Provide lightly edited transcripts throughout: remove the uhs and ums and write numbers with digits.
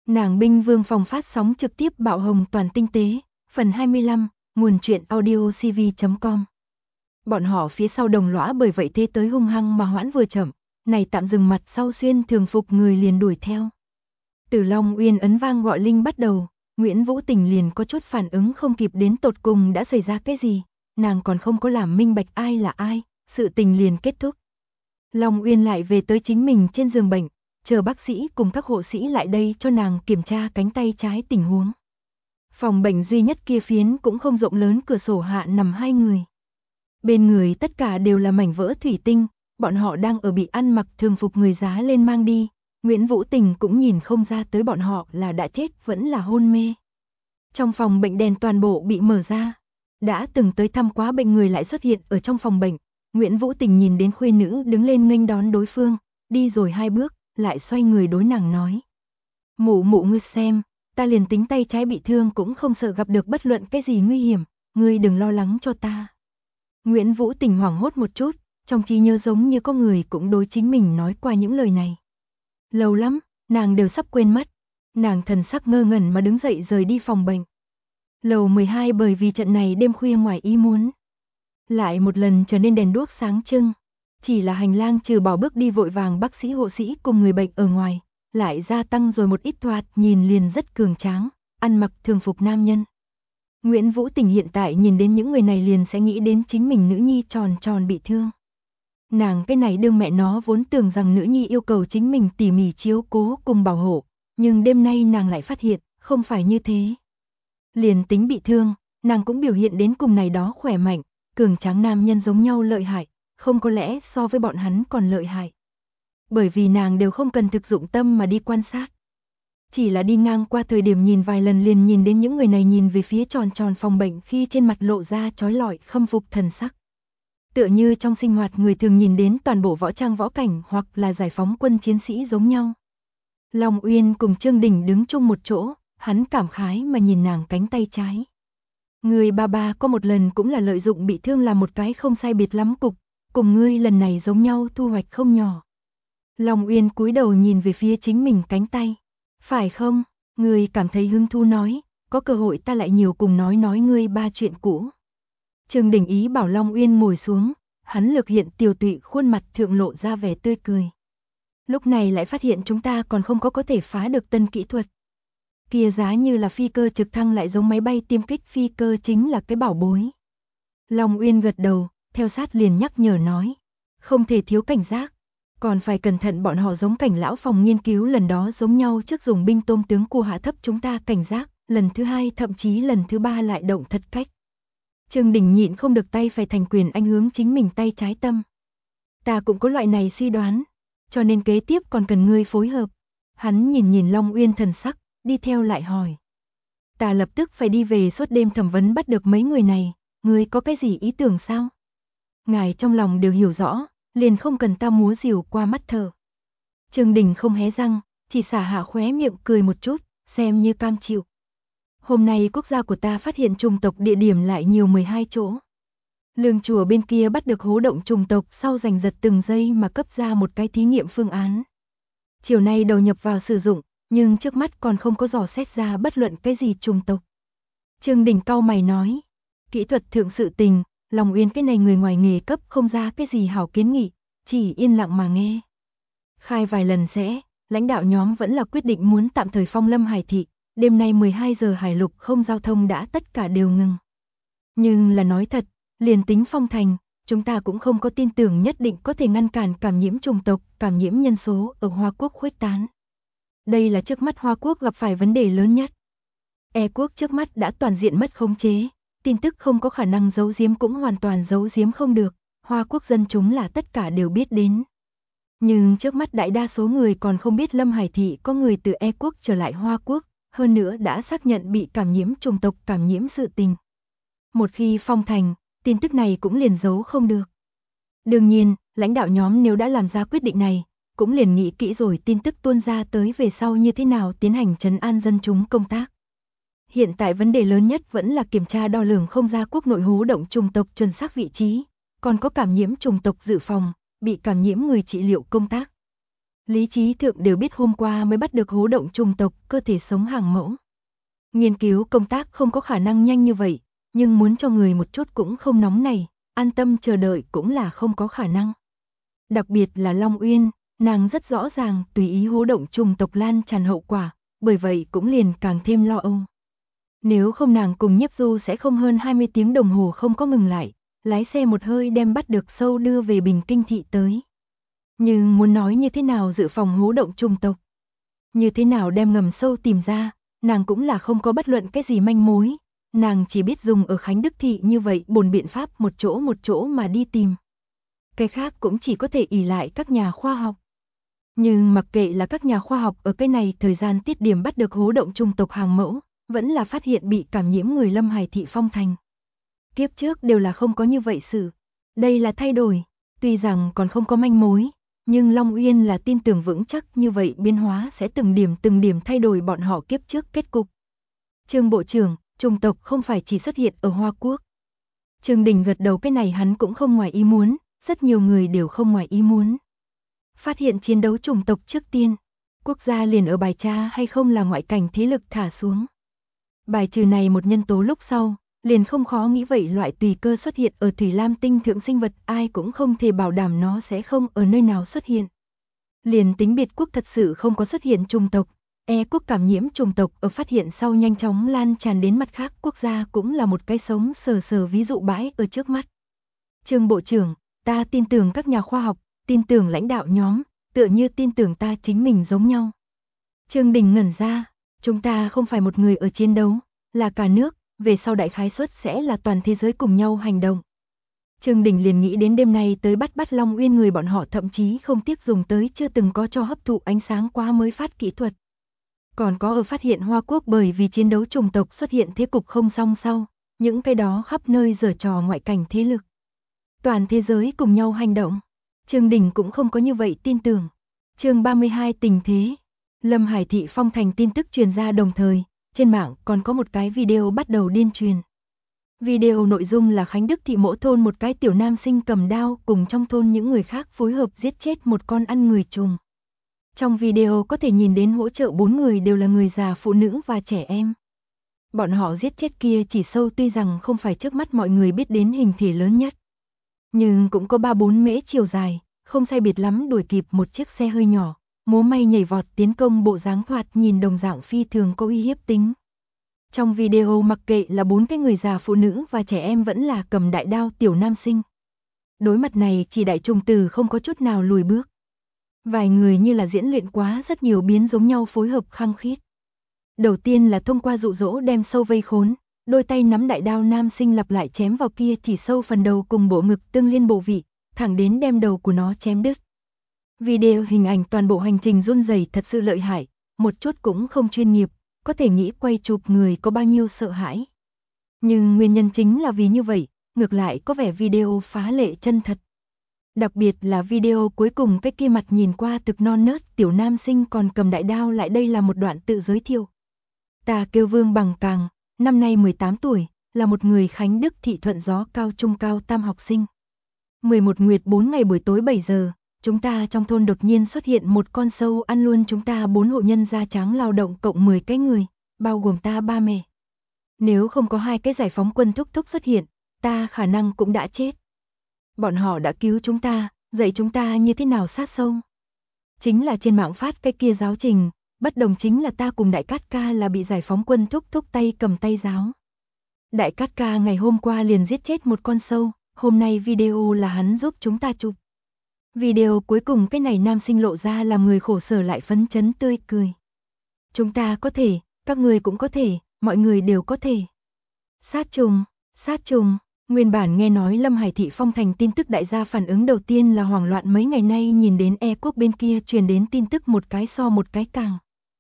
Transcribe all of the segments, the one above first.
Nàng binh vương phòng phát sóng trực tiếp bạo hồng toàn tinh tế, phần 25, nguồn truyện audio cv.com. Bọn họ phía sau đồng lõa bởi vậy thế tới hung hăng mà hoãn vừa chậm, này tạm dừng mặt sau xuyên thường phục người liền đuổi theo. Từ Long Uyên ấn vang gọi linh bắt đầu, Nguyễn Vũ Tình liền có chút phản ứng không kịp đến tột cùng đã xảy ra cái gì, nàng còn không có làm minh bạch ai là ai, sự tình liền kết thúc. Long Uyên lại về tới chính mình trên giường bệnh, chờ bác sĩ cùng các hộ sĩ lại đây cho nàng kiểm tra cánh tay trái tình huống. Phòng bệnh duy nhất kia phiến cũng không rộng lớn, cửa sổ hạ nằm hai người. Bên người tất cả đều là mảnh vỡ thủy tinh, bọn họ đang ở bị ăn mặc thường phục người giá lên mang đi. Nguyễn Vũ Tình cũng nhìn không ra tới bọn họ là đã chết vẫn là hôn mê. Trong phòng bệnh đèn toàn bộ bị mở ra, đã từng tới thăm quá bệnh người lại xuất hiện ở trong phòng bệnh. Nguyễn Vũ Tình nhìn đến khuê nữ đứng lên nghênh đón đối phương, đi rồi hai bước, lại xoay người đối nàng nói. Mụ ngươi xem, ta liền tính tay trái bị thương cũng không sợ gặp được bất luận cái gì nguy hiểm, ngươi đừng lo lắng cho ta. Nguyễn Vũ Tình hoảng hốt một chút, trong trí nhớ giống như có người cũng đối chính mình nói qua những lời này. Lâu lắm, nàng đều sắp quên mất, nàng thần sắc ngơ ngẩn mà đứng dậy rời đi phòng bệnh. Lầu 12 bởi vì trận này đêm khuya ngoài ý muốn, lại một lần trở nên đèn đuốc sáng trưng. Chỉ là hành lang trừ bỏ bước đi vội vàng bác sĩ hộ sĩ cùng người bệnh ở ngoài, lại gia tăng rồi một ít thoạt nhìn liền rất cường tráng, ăn mặc thường phục nam nhân. Nguyễn Vũ Tình hiện tại nhìn đến những người này liền sẽ nghĩ đến chính mình nữ nhi tròn tròn bị thương. Nàng cái này đương mẹ nó vốn tưởng rằng nữ nhi yêu cầu chính mình tỉ mỉ chiếu cố cùng bảo hộ, nhưng đêm nay nàng lại phát hiện, không phải như thế. Liền tính bị thương, nàng cũng biểu hiện đến cùng này đó khỏe mạnh, cường tráng nam nhân giống nhau lợi hại, không có lẽ so với bọn hắn còn lợi hại. Bởi vì nàng đều không cần thực dụng tâm mà đi quan sát. Chỉ là đi ngang qua thời điểm nhìn vài lần liền nhìn đến những người này nhìn về phía tròn tròn phòng bệnh khi trên mặt lộ ra chói lọi khâm phục thần sắc. Tựa như trong sinh hoạt người thường nhìn đến toàn bộ võ trang võ cảnh hoặc là giải phóng quân chiến sĩ giống nhau. Long Uyên cùng Trương Đình đứng chung một chỗ, hắn cảm khái mà nhìn nàng cánh tay trái. Người ba có một lần cũng là lợi dụng bị thương làm một cái không sai biệt lắm cục, cùng ngươi lần này giống nhau thu hoạch không nhỏ. Long Uyên cúi đầu nhìn về phía chính mình cánh tay. Phải không? Ngươi cảm thấy hứng thú nói, có cơ hội ta lại nhiều cùng nói ngươi ba chuyện cũ. Trương Đình ý bảo Long Uyên ngồi xuống, hắn lực hiện tiều tụy khuôn mặt thượng lộ ra vẻ tươi cười. Lúc này lại phát hiện chúng ta còn không có thể phá được tân kỹ thuật. Kia giá như là phi cơ trực thăng lại giống máy bay tiêm kích phi cơ chính là cái bảo bối. Long Uyên gật đầu, theo sát liền nhắc nhở nói. Không thể thiếu cảnh giác, còn phải cẩn thận bọn họ giống cảnh lão phòng nghiên cứu lần đó giống nhau trước dùng binh tôm tướng cua hạ thấp chúng ta cảnh giác, lần thứ hai thậm chí lần thứ ba lại động thật cách. Trương Đình nhịn không được tay phải thành quyền anh hướng chính mình tay trái tâm. Ta cũng có loại này suy đoán, cho nên kế tiếp còn cần ngươi phối hợp. Hắn nhìn Long Uyên thần sắc, đi theo lại hỏi. Ta lập tức phải đi về suốt đêm thẩm vấn bắt được mấy người này, ngươi có cái gì ý tưởng sao? Ngài trong lòng đều hiểu rõ, liền không cần ta múa rìu qua mắt thở. Trương Đình không hé răng, chỉ xả hạ khóe miệng cười một chút, xem như cam chịu. Hôm nay quốc gia của ta phát hiện trùng tộc địa điểm lại nhiều 12 chỗ. Lương chùa bên kia bắt được hố động trùng tộc sau giành giật từng giây mà cấp ra một cái thí nghiệm phương án. Chiều nay đầu nhập vào sử dụng, nhưng trước mắt còn không có dò xét ra bất luận cái gì trùng tộc. Trương Đình cau mày nói, kỹ thuật thượng sự tình, Long Uyên cái này người ngoài nghề cấp không ra cái gì hảo kiến nghị, chỉ yên lặng mà nghe. Khai vài lần sẽ, lãnh đạo nhóm vẫn là quyết định muốn tạm thời phong lâm Hải thị, đêm nay 12 giờ Hải Lục không giao thông đã tất cả đều ngừng. Nhưng là nói thật, liền tính phong thành, chúng ta cũng không có tin tưởng nhất định có thể ngăn cản cảm nhiễm trùng tộc, cảm nhiễm nhân số ở Hoa Quốc khuếch tán. Đây là trước mắt Hoa Quốc gặp phải vấn đề lớn nhất. E quốc trước mắt đã toàn diện mất khống chế, tin tức không có khả năng giấu giếm cũng hoàn toàn giấu giếm không được, Hoa Quốc dân chúng là tất cả đều biết đến. Nhưng trước mắt đại đa số người còn không biết Lâm Hải thị có người từ E quốc trở lại Hoa Quốc, hơn nữa đã xác nhận bị cảm nhiễm trùng tộc cảm nhiễm sự tình. Một khi phong thành, tin tức này cũng liền giấu không được. Đương nhiên, lãnh đạo nhóm nếu đã làm ra quyết định này, cũng liền nghĩ kỹ rồi tin tức tuôn ra tới về sau như thế nào tiến hành trấn an dân chúng công tác. Hiện tại vấn đề lớn nhất vẫn là kiểm tra đo lường không ra quốc nội hố động trùng tộc chuẩn xác vị trí, còn có cảm nhiễm trùng tộc dự phòng, bị cảm nhiễm người trị liệu công tác. Lý trí thượng đều biết hôm qua mới bắt được hố động trùng tộc cơ thể sống hàng mẫu. Nghiên cứu công tác không có khả năng nhanh như vậy, nhưng muốn cho người một chút cũng không nóng này, an tâm chờ đợi cũng là không có khả năng. Đặc biệt là Long Uyên, nàng rất rõ ràng tùy ý hố động trùng tộc lan tràn hậu quả, bởi vậy cũng liền càng thêm lo âu. Nếu không nàng cùng Nhiếp Du sẽ không hơn 20 tiếng đồng hồ không có ngừng lại, lái xe một hơi đem bắt được sâu đưa về Bình Kinh thị tới. Nhưng muốn nói như thế nào dự phòng hố động trùng tộc, như thế nào đem ngầm sâu tìm ra, nàng cũng là không có bất luận cái gì manh mối, nàng chỉ biết dùng ở Khánh Đức thị như vậy bồn biện pháp một chỗ mà đi tìm. Cái khác cũng chỉ có thể ỷ lại các nhà khoa học. Nhưng mặc kệ là các nhà khoa học ở cái này thời gian tiết điểm bắt được hố động trùng tộc hàng mẫu, vẫn là phát hiện bị cảm nhiễm người Lâm Hải thị Phong Thành. Kiếp trước đều là không có như vậy sự. Đây là thay đổi, tuy rằng còn không có manh mối, nhưng Long Uyên là tin tưởng vững chắc như vậy biến hóa sẽ từng điểm thay đổi bọn họ kiếp trước kết cục. Trương Bộ trưởng, trùng tộc không phải chỉ xuất hiện ở Hoa Quốc. Trương Đình gật đầu, cái này hắn cũng không ngoài ý muốn, rất nhiều người đều không ngoài ý muốn. Phát hiện chiến đấu trùng tộc trước tiên, quốc gia liền ở bài tra hay không là ngoại cảnh thế lực thả xuống. Bài trừ này một nhân tố lúc sau, liền không khó nghĩ vậy loại tùy cơ xuất hiện ở Thủy Lam tinh thượng sinh vật ai cũng không thể bảo đảm nó sẽ không ở nơi nào xuất hiện. Liền tính biệt quốc thật sự không có xuất hiện trùng tộc, quốc cảm nhiễm trùng tộc ở phát hiện sau nhanh chóng lan tràn đến mặt khác quốc gia cũng là một cái sống sờ ví dụ bãi ở trước mắt. Trương Bộ trưởng, ta tin tưởng các nhà khoa học, tin tưởng lãnh đạo nhóm, tựa như tin tưởng ta chính mình giống nhau. Trương Đình ngẩn ra, chúng ta không phải một người ở chiến đấu, là cả nước, về sau đại khái suất sẽ là toàn thế giới cùng nhau hành động. Trương Đình liền nghĩ đến đêm nay tới bắt Long Uyên người bọn họ thậm chí không tiếc dùng tới chưa từng có cho hấp thụ ánh sáng quá mới phát kỹ thuật. Còn có ở phát hiện Hoa Quốc bởi vì chiến đấu chủng tộc xuất hiện thế cục không song sau, những cái đó khắp nơi giở trò ngoại cảnh thế lực. Toàn thế giới cùng nhau hành động. Trương Đình cũng không có như vậy tin tưởng. Chương 32 tình thế. Lâm Hải thị Phong Thành tin tức truyền ra đồng thời, trên mạng còn có một cái video bắt đầu điên truyền. Video nội dung là Khánh Đức thị mỗi thôn một cái tiểu nam sinh cầm đao cùng trong thôn những người khác phối hợp giết chết một con ăn người trùng. Trong video có thể nhìn đến hỗ trợ 4 người đều là người già, phụ nữ và trẻ em. Bọn họ giết chết kia chỉ sâu tuy rằng không phải trước mắt mọi người biết đến hình thể lớn nhất, nhưng cũng có 3-4 mễ chiều dài, không sai biệt lắm đuổi kịp một chiếc xe hơi nhỏ, múa may nhảy vọt tiến công bộ dáng thoạt nhìn đồng dạng phi thường có uy hiếp tính. Trong video mặc kệ là 4 cái người già, phụ nữ và trẻ em vẫn là cầm đại đao tiểu nam sinh. Đối mặt này chỉ đại trùng tử không có chút nào lùi bước. Vài người như là diễn luyện quá rất nhiều biến giống nhau phối hợp khăng khít. Đầu tiên là thông qua dụ dỗ đem sâu vây khốn, đôi tay nắm đại đao nam sinh lặp lại chém vào kia chỉ sâu phần đầu cùng bộ ngực tương liên bộ vị, thẳng đến đem đầu của nó chém đứt. Video hình ảnh toàn bộ hành trình run rẩy thật sự lợi hại, một chút cũng không chuyên nghiệp, có thể nghĩ quay chụp người có bao nhiêu sợ hãi. Nhưng nguyên nhân chính là vì như vậy, ngược lại có vẻ video phá lệ chân thật. Đặc biệt là video cuối cùng cái kia mặt nhìn qua thực non nớt tiểu nam sinh còn cầm đại đao lại, đây là một đoạn tự giới thiệu. Ta kêu Vương Bằng Càng, năm nay 18 tuổi, là một người Khánh Đức thị Thuận Gió cao trung cao tam học sinh. 11 nguyệt 4 ngày buổi tối 7 giờ, chúng ta trong thôn đột nhiên xuất hiện một con sâu ăn luôn chúng ta 4 hộ nhân da trắng lao động cộng 10 cái người, bao gồm ta ba mẹ. Nếu không có 2 cái giải phóng quân thúc thúc xuất hiện, ta khả năng cũng đã chết. Bọn họ đã cứu chúng ta, dạy chúng ta như thế nào sát sâu. Chính là trên mạng phát cái kia giáo trình, bất đồng chính là ta cùng Đại Cát Ca là bị giải phóng quân thúc thúc tay cầm tay giáo. Đại Cát Ca ngày hôm qua liền giết chết một con sâu, hôm nay video là hắn giúp chúng ta chụp. Video cuối cùng cái này nam sinh lộ ra làm người khổ sở lại phấn chấn tươi cười. Chúng ta có thể, các người cũng có thể, mọi người đều có thể. Sát trùng. Nguyên bản nghe nói Lâm Hải thị Phong Thành tin tức, đại gia phản ứng đầu tiên là hoảng loạn, mấy ngày nay nhìn đến quốc bên kia truyền đến tin tức một cái so một cái càng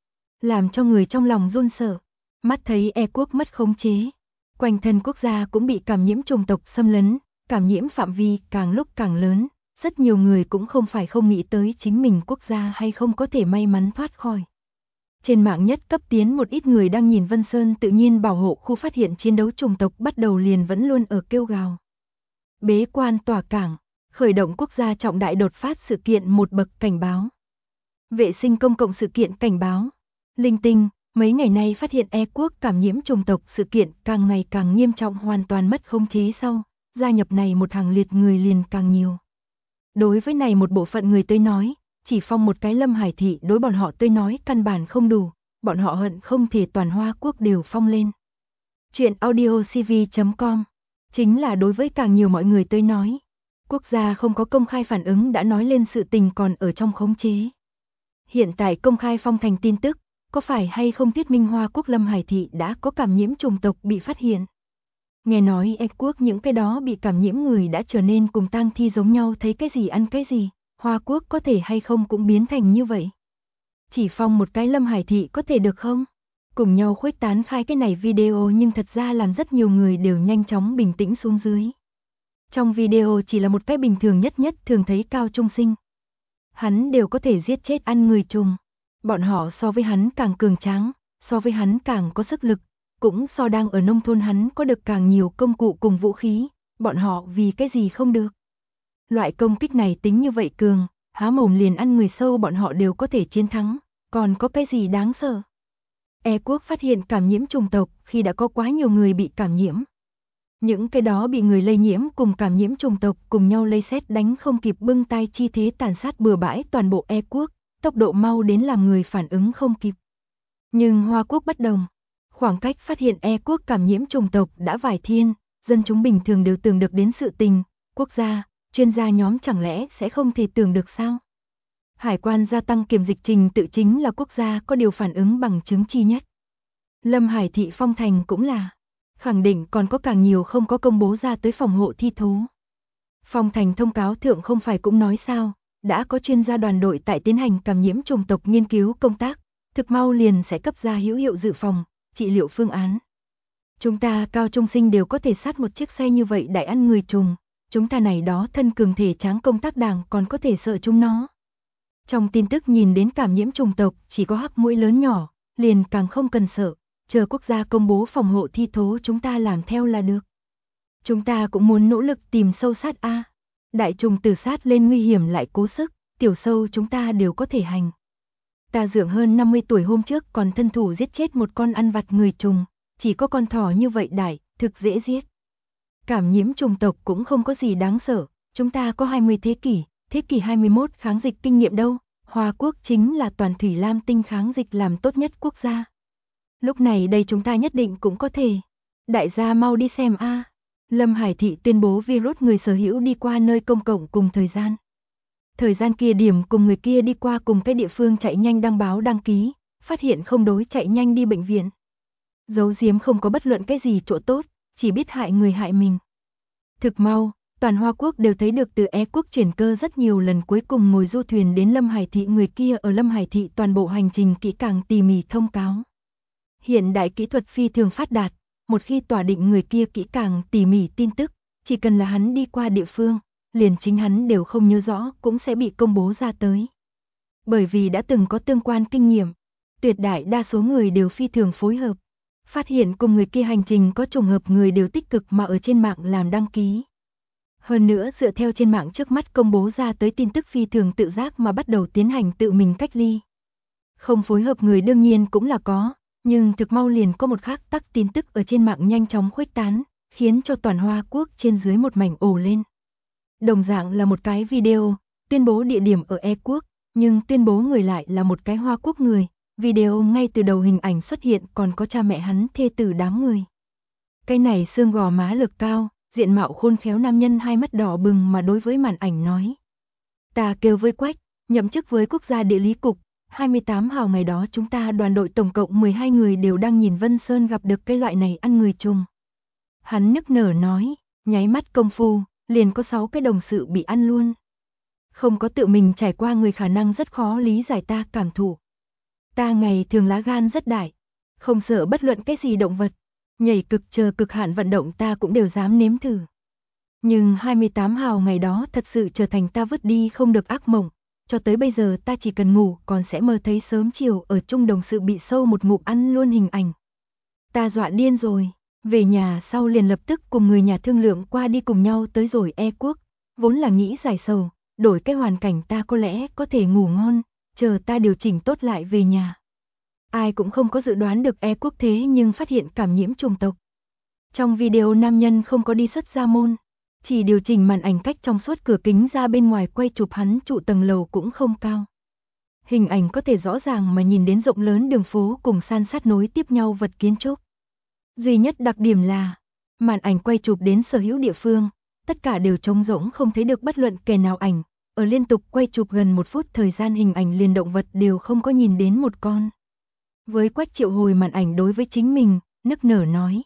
làm cho người trong lòng run sợ. Mắt thấy quốc mất khống chế, quanh thân quốc gia cũng bị cảm nhiễm trùng tộc xâm lấn, cảm nhiễm phạm vi càng lúc càng lớn, rất nhiều người cũng không phải không nghĩ tới chính mình quốc gia hay không có thể may mắn thoát khỏi. Trên mạng nhất cấp tiến một ít người đang nhìn Vân Sơn tự nhiên bảo hộ khu phát hiện chiến đấu chủng tộc bắt đầu liền vẫn luôn ở kêu gào. Bế quan tỏa cảng, khởi động quốc gia trọng đại đột phát sự kiện một bậc cảnh báo. Vệ sinh công cộng sự kiện cảnh báo. Linh tinh, mấy ngày nay phát hiện quốc cảm nhiễm chủng tộc sự kiện càng ngày càng nghiêm trọng hoàn toàn mất khống chế sau, gia nhập này một hàng liệt người liền càng nhiều. Đối với này một bộ phận người tới nói, chỉ phong một cái Lâm Hải thị đối bọn họ tới nói căn bản không đủ, bọn họ hận không thể toàn Hoa Quốc đều phong lên. Chuyện audiocv.com chính là đối với càng nhiều mọi người tới nói, quốc gia không có công khai phản ứng đã nói lên sự tình còn ở trong khống chế. Hiện tại công khai phong thành tin tức, có phải hay không thuyết minh Hoa Quốc Lâm Hải thị đã có cảm nhiễm chủng tộc bị phát hiện? Nghe nói quốc những cái đó bị cảm nhiễm người đã trở nên cùng tang thi giống nhau, thấy cái gì ăn cái gì, Hoa Quốc có thể hay không cũng biến thành như vậy. Chỉ phong một cái Lâm Hải thị có thể được không? Cùng nhau khuếch tán khai cái này video nhưng thật ra làm rất nhiều người đều nhanh chóng bình tĩnh xuống dưới. Trong video chỉ là một cái bình thường nhất thường thấy cao trung sinh. Hắn đều có thể giết chết ăn người trùng. Bọn họ so với hắn càng cường tráng, so với hắn càng có sức lực, cũng so đang ở nông thôn hắn có được càng nhiều công cụ cùng vũ khí, bọn họ vì cái gì không được. Loại công kích này tính như vậy cường, há mồm liền ăn người sâu bọn họ đều có thể chiến thắng, còn có cái gì đáng sợ. Quốc phát hiện cảm nhiễm chủng tộc khi đã có quá nhiều người bị cảm nhiễm. Những cái đó bị người lây nhiễm cùng cảm nhiễm chủng tộc cùng nhau lây xét đánh không kịp bưng tay chi thế tàn sát bừa bãi toàn bộ quốc, tốc độ mau đến làm người phản ứng không kịp. Nhưng Hoa Quốc bất đồng, khoảng cách phát hiện quốc cảm nhiễm chủng tộc đã vài thiên, dân chúng bình thường đều tưởng được đến sự tình, quốc gia, chuyên gia nhóm chẳng lẽ sẽ không thể tưởng được sao? Hải quan gia tăng kiểm dịch trình tự chính là quốc gia có điều phản ứng bằng chứng chi nhất. Lâm Hải thị phong thành cũng là, khẳng định còn có càng nhiều không có công bố ra tới phòng hộ thi thố. Phong thành thông cáo thượng không phải cũng nói sao, đã có chuyên gia đoàn đội tại tiến hành cảm nhiễm chủng tộc nghiên cứu công tác, thực mau liền sẽ cấp ra hữu hiệu dự phòng, trị liệu phương án. Chúng ta cao trung sinh đều có thể sát một chiếc xe như vậy đại ăn người trùng, chúng ta này đó thân cường thể tráng công tác đảng còn có thể sợ chúng nó. Trong tin tức nhìn đến cảm nhiễm chủng tộc chỉ có hắc mũi lớn nhỏ, liền càng không cần sợ, chờ quốc gia công bố phòng hộ thi thố chúng ta làm theo là được. Chúng ta cũng muốn nỗ lực tìm sâu sát a. Đại trùng từ sát lên nguy hiểm lại cố sức, tiểu sâu chúng ta đều có thể hành. Ta dưỡng hơn 50 tuổi hôm trước còn thân thủ giết chết một con ăn vặt người trùng, chỉ có con thỏ như vậy đại, thực dễ giết. Cảm nhiễm chủng tộc cũng không có gì đáng sợ, chúng ta có 20 thế kỷ 21 kháng dịch kinh nghiệm đâu, Hoa Quốc chính là toàn thủy lam tinh kháng dịch làm tốt nhất quốc gia. Lúc này đây chúng ta nhất định cũng có thể. Đại gia mau đi xem a. Lâm Hải thị tuyên bố virus người sở hữu đi qua nơi công cộng cùng thời gian. Thời gian kia điểm cùng người kia đi qua cùng cái địa phương chạy nhanh đăng báo đăng ký, phát hiện không đối chạy nhanh đi bệnh viện. Giấu giếm không có bất luận cái gì chỗ tốt, chỉ biết hại người hại mình. Thực mau, toàn Hoa Quốc đều thấy được từ quốc chuyển cơ rất nhiều lần cuối cùng ngồi du thuyền đến Lâm Hải thị người kia ở Lâm Hải thị toàn bộ hành trình kỹ càng tỉ mỉ thông cáo. Hiện đại kỹ thuật phi thường phát đạt, một khi tỏa định người kia kỹ càng tỉ mỉ tin tức, chỉ cần là hắn đi qua địa phương, liền chính hắn đều không nhớ rõ cũng sẽ bị công bố ra tới. Bởi vì đã từng có tương quan kinh nghiệm, tuyệt đại đa số người đều phi thường phối hợp, phát hiện cùng người kia hành trình có trùng hợp người đều tích cực mà ở trên mạng làm đăng ký. Hơn nữa dựa theo trên mạng trước mắt công bố ra tới tin tức phi thường tự giác mà bắt đầu tiến hành tự mình cách ly. Không phối hợp người đương nhiên cũng là có, nhưng thực mau liền có một khác tắc tin tức ở trên mạng nhanh chóng khuếch tán, khiến cho toàn Hoa Quốc trên dưới một mảnh ồ lên. Đồng dạng là một cái video, tuyên bố địa điểm ở quốc, nhưng tuyên bố người lại là một cái Hoa Quốc người, video ngay từ đầu hình ảnh xuất hiện còn có cha mẹ hắn thê tử đám người. Cái này xương gò má lực cao, diện mạo khôn khéo nam nhân hai mắt đỏ bừng mà đối với màn ảnh nói. Ta kêu với Quách, nhậm chức với Quốc gia Địa lý Cục, 28 hào ngày đó chúng ta đoàn đội tổng cộng 12 người đều đang nhìn Vân Sơn gặp được cái loại này ăn người trùng. Hắn nức nở nói, nháy mắt công phu, liền có 6 cái đồng sự bị ăn luôn. Không có tự mình trải qua người khả năng rất khó lý giải ta cảm thụ. Ta ngày thường lá gan rất đại, không sợ bất luận cái gì động vật, nhảy cực hạn vận động ta cũng đều dám nếm thử. Nhưng 28 hào ngày đó thật sự trở thành ta vứt đi không được ác mộng, cho tới bây giờ ta chỉ cần ngủ còn sẽ mơ thấy sớm chiều ở chung đồng sự bị sâu một ngụm ăn luôn hình ảnh. Ta dọa điên rồi, về nhà sau liền lập tức cùng người nhà thương lượng qua đi cùng nhau tới rồi quốc, vốn là nghĩ giải sầu, đổi cái hoàn cảnh ta có lẽ có thể ngủ ngon, chờ ta điều chỉnh tốt lại về nhà. Ai cũng không có dự đoán được E Quốc thế nhưng phát hiện cảm nhiễm chủng tộc. Trong video nam nhân không có đi xuất gia môn, chỉ điều chỉnh màn ảnh cách trong suốt cửa kính ra bên ngoài quay chụp hắn trụ tầng lầu cũng không cao. Hình ảnh có thể rõ ràng mà nhìn đến rộng lớn đường phố cùng san sát nối tiếp nhau vật kiến trúc. Duy nhất đặc điểm là, màn ảnh quay chụp đến sở hữu địa phương, tất cả đều trống rỗng không thấy được bất luận kẻ nào ảnh, ở liên tục quay chụp gần 1 phút thời gian hình ảnh liền động vật đều không có nhìn đến một con. Với Quách triệu hồi màn ảnh đối với chính mình, nức nở nói.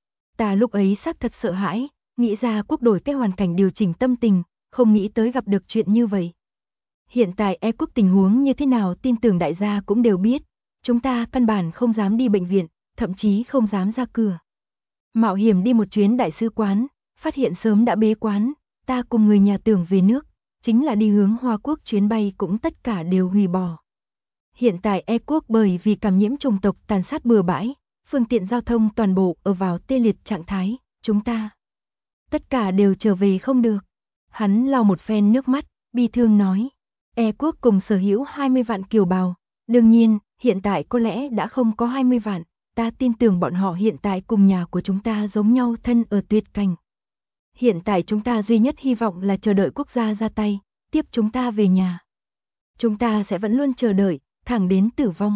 Ta lúc ấy xác thật sợ hãi, nghĩ ra Quốc đổi cái hoàn cảnh điều chỉnh tâm tình, không nghĩ tới gặp được chuyện như vậy. Hiện tại E Quốc tình huống như thế nào tin tưởng đại gia cũng đều biết, chúng ta căn bản không dám đi bệnh viện, thậm chí không dám ra cửa. Mạo hiểm đi một chuyến đại sứ quán, phát hiện sớm đã bế quán, ta cùng người nhà tưởng về nước, chính là đi hướng Hoa Quốc chuyến bay cũng tất cả đều hủy bỏ. Hiện tại E Quốc bởi vì cảm nhiễm chủng tộc tàn sát bừa bãi, phương tiện giao thông toàn bộ ở vào tê liệt trạng thái, chúng ta tất cả đều trở về không được. Hắn lau một phen nước mắt, bi thương nói. E Quốc cùng sở hữu 20 vạn kiều bào, đương nhiên, hiện tại có lẽ đã không có 20 vạn, ta tin tưởng bọn họ hiện tại cùng nhà của chúng ta giống nhau thân ở tuyệt cảnh. Hiện tại chúng ta duy nhất hy vọng là chờ đợi quốc gia ra tay, tiếp chúng ta về nhà. Chúng ta sẽ vẫn luôn chờ đợi, thẳng đến tử vong.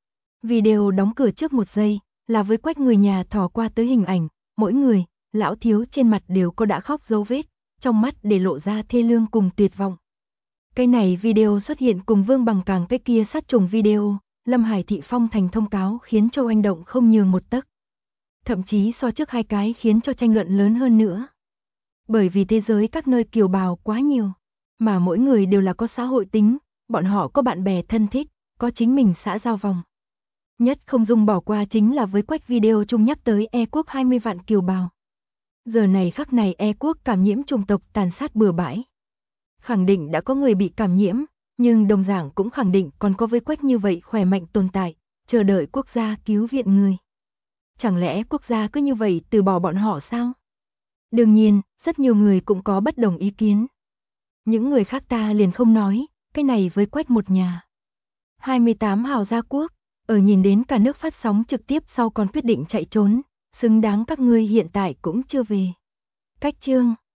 Video đóng cửa trước 1 giây, là với Quách người nhà thò qua tới hình ảnh, mỗi người, lão thiếu trên mặt đều có đã khóc dấu vết, trong mắt để lộ ra thê lương cùng tuyệt vọng. Cái này video xuất hiện cùng Vương Bằng Càng cái kia sát trùng video, Lâm Hải Thị phong thành thông cáo khiến cho oanh động không nhường một tấc. Thậm chí so trước 2 cái khiến cho tranh luận lớn hơn nữa. Bởi vì thế giới các nơi kiều bào quá nhiều, mà mỗi người đều là có xã hội tính, bọn họ có bạn bè thân thích, có chính mình xã giao vòng. Nhất không dung bỏ qua chính là với Quách video chung nhắc tới E Quốc 20 vạn kiều bào. Giờ này khắc này E Quốc cảm nhiễm chủng tộc tàn sát bừa bãi. Khẳng định đã có người bị cảm nhiễm, nhưng đồng dạng cũng khẳng định còn có với Quách như vậy khỏe mạnh tồn tại, chờ đợi quốc gia cứu viện người. Chẳng lẽ quốc gia cứ như vậy từ bỏ bọn họ sao? Đương nhiên, rất nhiều người cũng có bất đồng ý kiến. Những người khác ta liền không nói, cái này với Quách một nhà. 28 hào gia quốc, ở nhìn đến cả nước phát sóng trực tiếp sau còn quyết định chạy trốn, xứng đáng các ngươi hiện tại cũng chưa về. Cách chương